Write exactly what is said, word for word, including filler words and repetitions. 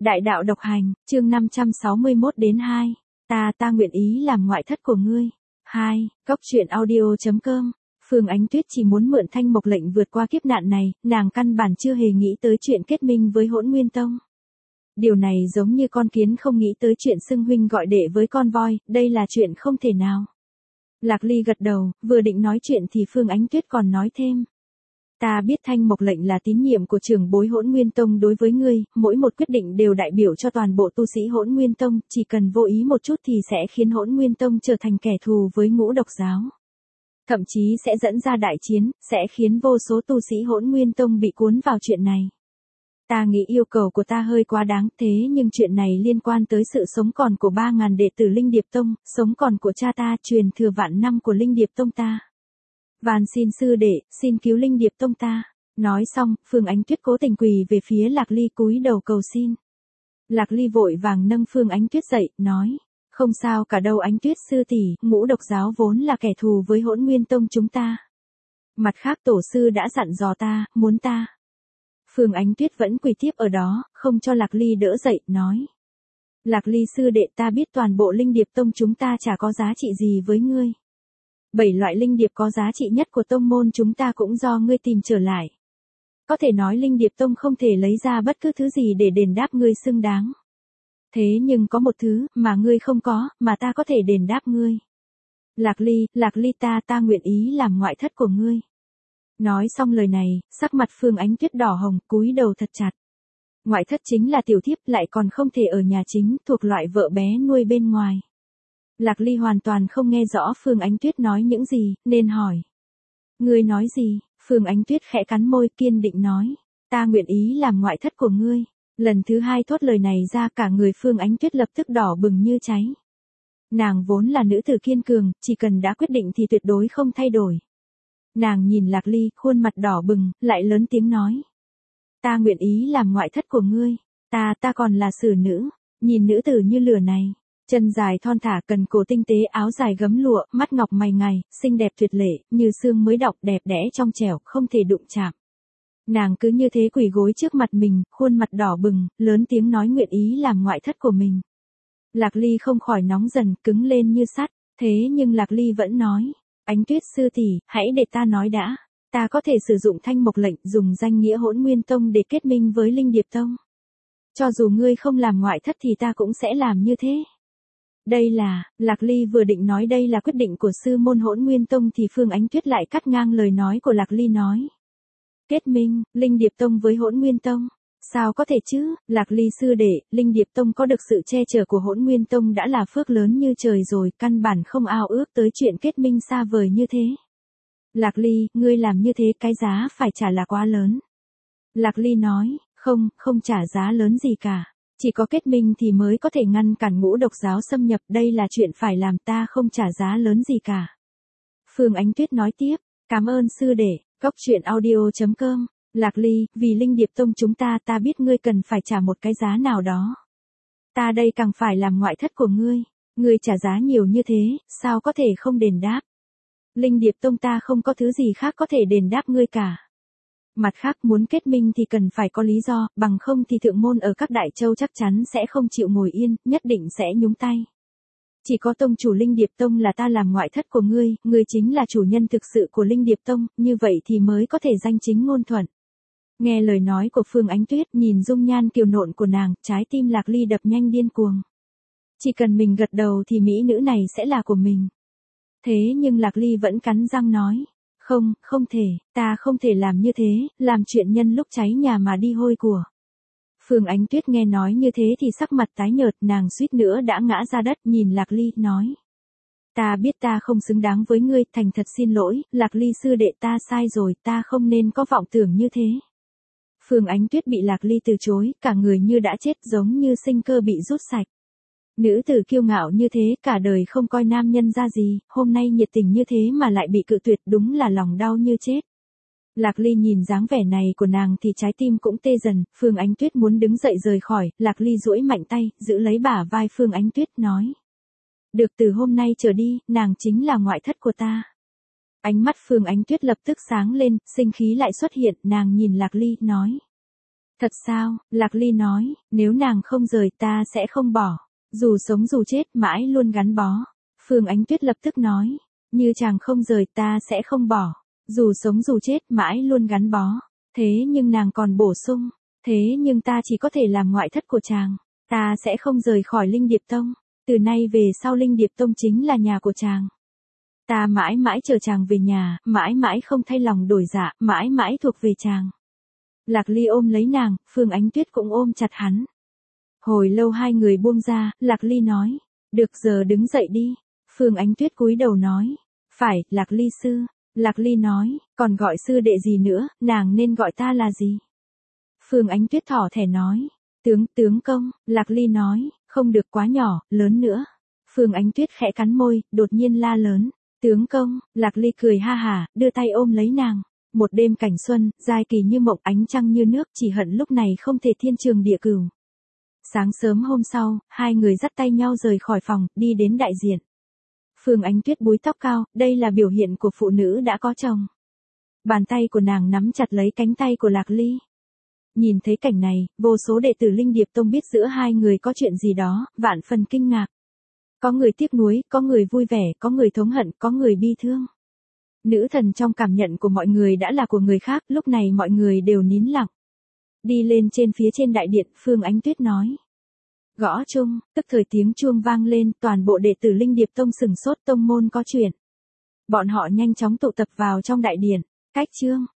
Đại đạo độc hành, chương năm trăm sáu mươi mốt đến hai. Ta ta nguyện ý làm ngoại thất của ngươi. hai. Cốc truyện audio chấm com. Phương Ánh Tuyết chỉ muốn mượn Thanh Mộc lệnh vượt qua kiếp nạn này, nàng căn bản chưa hề nghĩ tới chuyện kết minh với Hỗn Nguyên Tông. Điều này giống như con kiến không nghĩ tới chuyện xưng huynh gọi đệ với con voi, đây là chuyện không thể nào. Lạc Ly gật đầu, vừa định nói chuyện thì Phương Ánh Tuyết còn nói thêm. Ta biết Thanh Mộc lệnh là tín nhiệm của trưởng bối Hỗn Nguyên Tông đối với ngươi, mỗi một quyết định đều đại biểu cho toàn bộ tu sĩ Hỗn Nguyên Tông, chỉ cần vô ý một chút thì sẽ khiến Hỗn Nguyên Tông trở thành kẻ thù với Ngũ Độc giáo. Thậm chí sẽ dẫn ra đại chiến, sẽ khiến vô số tu sĩ Hỗn Nguyên Tông bị cuốn vào chuyện này. Ta nghĩ yêu cầu của ta hơi quá đáng, thế nhưng chuyện này liên quan tới sự sống còn của ba ngàn đệ tử Linh Điệp Tông, sống còn của cha ta, truyền thừa vạn năm của Linh Điệp Tông ta. Van xin sư đệ, xin cứu Linh Điệp Tông ta. Nói xong, Phương Ánh Tuyết cố tình quỳ về phía Lạc Ly cúi đầu cầu xin. Lạc Ly vội vàng nâng Phương Ánh Tuyết dậy, nói, không sao cả đâu Ánh Tuyết sư tỷ, Ngũ Độc giáo vốn là kẻ thù với Hỗn Nguyên Tông chúng ta. Mặt khác tổ sư đã dặn dò ta, muốn ta. Phương Ánh Tuyết vẫn quỳ tiếp ở đó, không cho Lạc Ly đỡ dậy, nói. Lạc Ly sư đệ, ta biết toàn bộ Linh Điệp Tông chúng ta chả có giá trị gì với ngươi. Bảy loại linh điệp có giá trị nhất của tông môn chúng ta cũng do ngươi tìm trở lại. Có thể nói Linh Điệp Tông không thể lấy ra bất cứ thứ gì để đền đáp ngươi xứng đáng. Thế nhưng có một thứ mà ngươi không có, mà ta có thể đền đáp ngươi. Lạc Ly, Lạc Ly ta ta nguyện ý làm ngoại thất của ngươi. Nói xong lời này, sắc mặt Phương Ánh Tuyết đỏ hồng, cúi đầu thật chặt. Ngoại thất chính là tiểu thiếp, lại còn không thể ở nhà chính, thuộc loại vợ bé nuôi bên ngoài. Lạc Ly hoàn toàn không nghe rõ Phương Ánh Tuyết nói những gì, nên hỏi. Ngươi nói gì? Phương Ánh Tuyết khẽ cắn môi, kiên định nói. Ta nguyện ý làm ngoại thất của ngươi. Lần thứ hai thốt lời này ra, cả người Phương Ánh Tuyết lập tức đỏ bừng như cháy. Nàng vốn là nữ tử kiên cường, chỉ cần đã quyết định thì tuyệt đối không thay đổi. Nàng nhìn Lạc Ly, khuôn mặt đỏ bừng, lại lớn tiếng nói. Ta nguyện ý làm ngoại thất của ngươi. Ta ta còn là xử nữ. Nhìn nữ tử như lửa này. Chân dài thon thả, cần cổ tinh tế, áo dài gấm lụa, mắt ngọc mày ngài, xinh đẹp tuyệt lệ, như xương mới đọng, đẹp đẽ trong trẻo, không thể đụng chạm. Nàng cứ như thế quỳ gối trước mặt mình, khuôn mặt đỏ bừng, lớn tiếng nói nguyện ý làm ngoại thất của mình. Lạc Ly không khỏi nóng dần, cứng lên như sắt, thế nhưng Lạc Ly vẫn nói, Ánh Tuyết sư tỷ, hãy để ta nói đã, ta có thể sử dụng Thanh Mộc lệnh, dùng danh nghĩa Hỗn Nguyên Tông để kết minh với Linh Điệp Tông. Cho dù ngươi không làm ngoại thất thì ta cũng sẽ làm như thế. Đây là, Lạc Ly vừa định nói đây là quyết định của sư môn Hỗn Nguyên Tông thì Phương Ánh Tuyết lại cắt ngang lời nói của Lạc Ly nói. Kết minh, Linh Điệp Tông với Hỗn Nguyên Tông. Sao có thể chứ, Lạc Ly sư đệ, Linh Điệp Tông có được sự che chở của Hỗn Nguyên Tông đã là phước lớn như trời rồi, căn bản không ao ước tới chuyện kết minh xa vời như thế. Lạc Ly, ngươi làm như thế cái giá phải trả là quá lớn. Lạc Ly nói, không, không trả giá lớn gì cả. Chỉ có kết minh thì mới có thể ngăn cản Ngũ Độc giáo xâm nhập, đây là chuyện phải làm, ta không trả giá lớn gì cả. Phương Ánh Tuyết nói tiếp, cảm ơn sư đệ, cốc truyện audio chấm com. Lạc Ly, vì Linh Điệp Tông chúng ta ta biết ngươi cần phải trả một cái giá nào đó. Ta đây càng phải làm ngoại thất của ngươi, ngươi trả giá nhiều như thế, sao có thể không đền đáp. Linh Điệp Tông ta không có thứ gì khác có thể đền đáp ngươi cả. Mặt khác muốn kết minh thì cần phải có lý do, bằng không thì thượng môn ở các đại châu chắc chắn sẽ không chịu ngồi yên, nhất định sẽ nhúng tay. Chỉ có tông chủ Linh Điệp Tông là ta làm ngoại thất của ngươi, ngươi chính là chủ nhân thực sự của Linh Điệp Tông, như vậy thì mới có thể danh chính ngôn thuận. Nghe lời nói của Phương Ánh Tuyết, nhìn dung nhan kiều nộn của nàng, trái tim Lạc Ly đập nhanh điên cuồng. Chỉ cần mình gật đầu thì mỹ nữ này sẽ là của mình. Thế nhưng Lạc Ly vẫn cắn răng nói. Không, không thể, ta không thể làm như thế, làm chuyện nhân lúc cháy nhà mà đi hôi của. Phương Ánh Tuyết nghe nói như thế thì sắc mặt tái nhợt, nàng suýt nữa đã ngã ra đất, nhìn Lạc Ly, nói. Ta biết ta không xứng đáng với ngươi, thành thật xin lỗi, Lạc Ly sư đệ ta sai rồi, ta không nên có vọng tưởng như thế. Phương Ánh Tuyết bị Lạc Ly từ chối, cả người như đã chết, giống như sinh cơ bị rút sạch. Nữ tử kiêu ngạo như thế, cả đời không coi nam nhân ra gì, hôm nay nhiệt tình như thế mà lại bị cự tuyệt, đúng là lòng đau như chết. Lạc Ly nhìn dáng vẻ này của nàng thì trái tim cũng tê dần, Phương Ánh Tuyết muốn đứng dậy rời khỏi, Lạc Ly duỗi mạnh tay, giữ lấy bả vai Phương Ánh Tuyết, nói. Được, từ hôm nay trở đi, nàng chính là ngoại thất của ta. Ánh mắt Phương Ánh Tuyết lập tức sáng lên, sinh khí lại xuất hiện, nàng nhìn Lạc Ly, nói. Thật sao? Lạc Ly nói, nếu nàng không rời ta sẽ không bỏ. Dù sống dù chết mãi luôn gắn bó. Phương Ánh Tuyết lập tức nói, như chàng không rời ta sẽ không bỏ. Dù sống dù chết mãi luôn gắn bó. Thế nhưng nàng còn bổ sung, thế nhưng ta chỉ có thể làm ngoại thất của chàng. Ta sẽ không rời khỏi Linh Điệp Tông. Từ nay về sau Linh Điệp Tông chính là nhà của chàng. Ta mãi mãi chờ chàng về nhà, mãi mãi không thay lòng đổi dạ, mãi mãi thuộc về chàng. Lạc Ly ôm lấy nàng, Phương Ánh Tuyết cũng ôm chặt hắn. Hồi lâu hai người buông ra, Lạc Ly nói, được giờ đứng dậy đi. Phương Ánh Tuyết cúi đầu nói, phải, Lạc Ly sư. Lạc Ly nói, còn gọi sư đệ gì nữa, nàng nên gọi ta là gì? Phương Ánh Tuyết thỏ thẻ nói, tướng, tướng công. Lạc Ly nói, không được quá nhỏ, lớn nữa. Phương Ánh Tuyết khẽ cắn môi, đột nhiên la lớn, tướng công. Lạc Ly cười ha hả, đưa tay ôm lấy nàng. Một đêm cảnh xuân, giai kỳ như mộng, ánh trăng như nước, chỉ hận lúc này không thể thiên trường địa cửu. Sáng sớm hôm sau, hai người dắt tay nhau rời khỏi phòng, đi đến đại diện. Phương Ánh Tuyết búi tóc cao, đây là biểu hiện của phụ nữ đã có chồng. Bàn tay của nàng nắm chặt lấy cánh tay của Lạc Ly. Nhìn thấy cảnh này, vô số đệ tử Linh Điệp Tông biết giữa hai người có chuyện gì đó, vạn phần kinh ngạc. Có người tiếc nuối, có người vui vẻ, có người thống hận, có người bi thương. Nữ thần trong cảm nhận của mọi người đã là của người khác, lúc này mọi người đều nín lặng. Đi lên trên phía trên đại điện, Phương Ánh Tuyết nói. Gõ chung, tức thời tiếng chuông vang lên, toàn bộ đệ tử Linh Điệp Tông sừng sốt, tông môn có chuyện. Bọn họ nhanh chóng tụ tập vào trong đại điện, cách chương.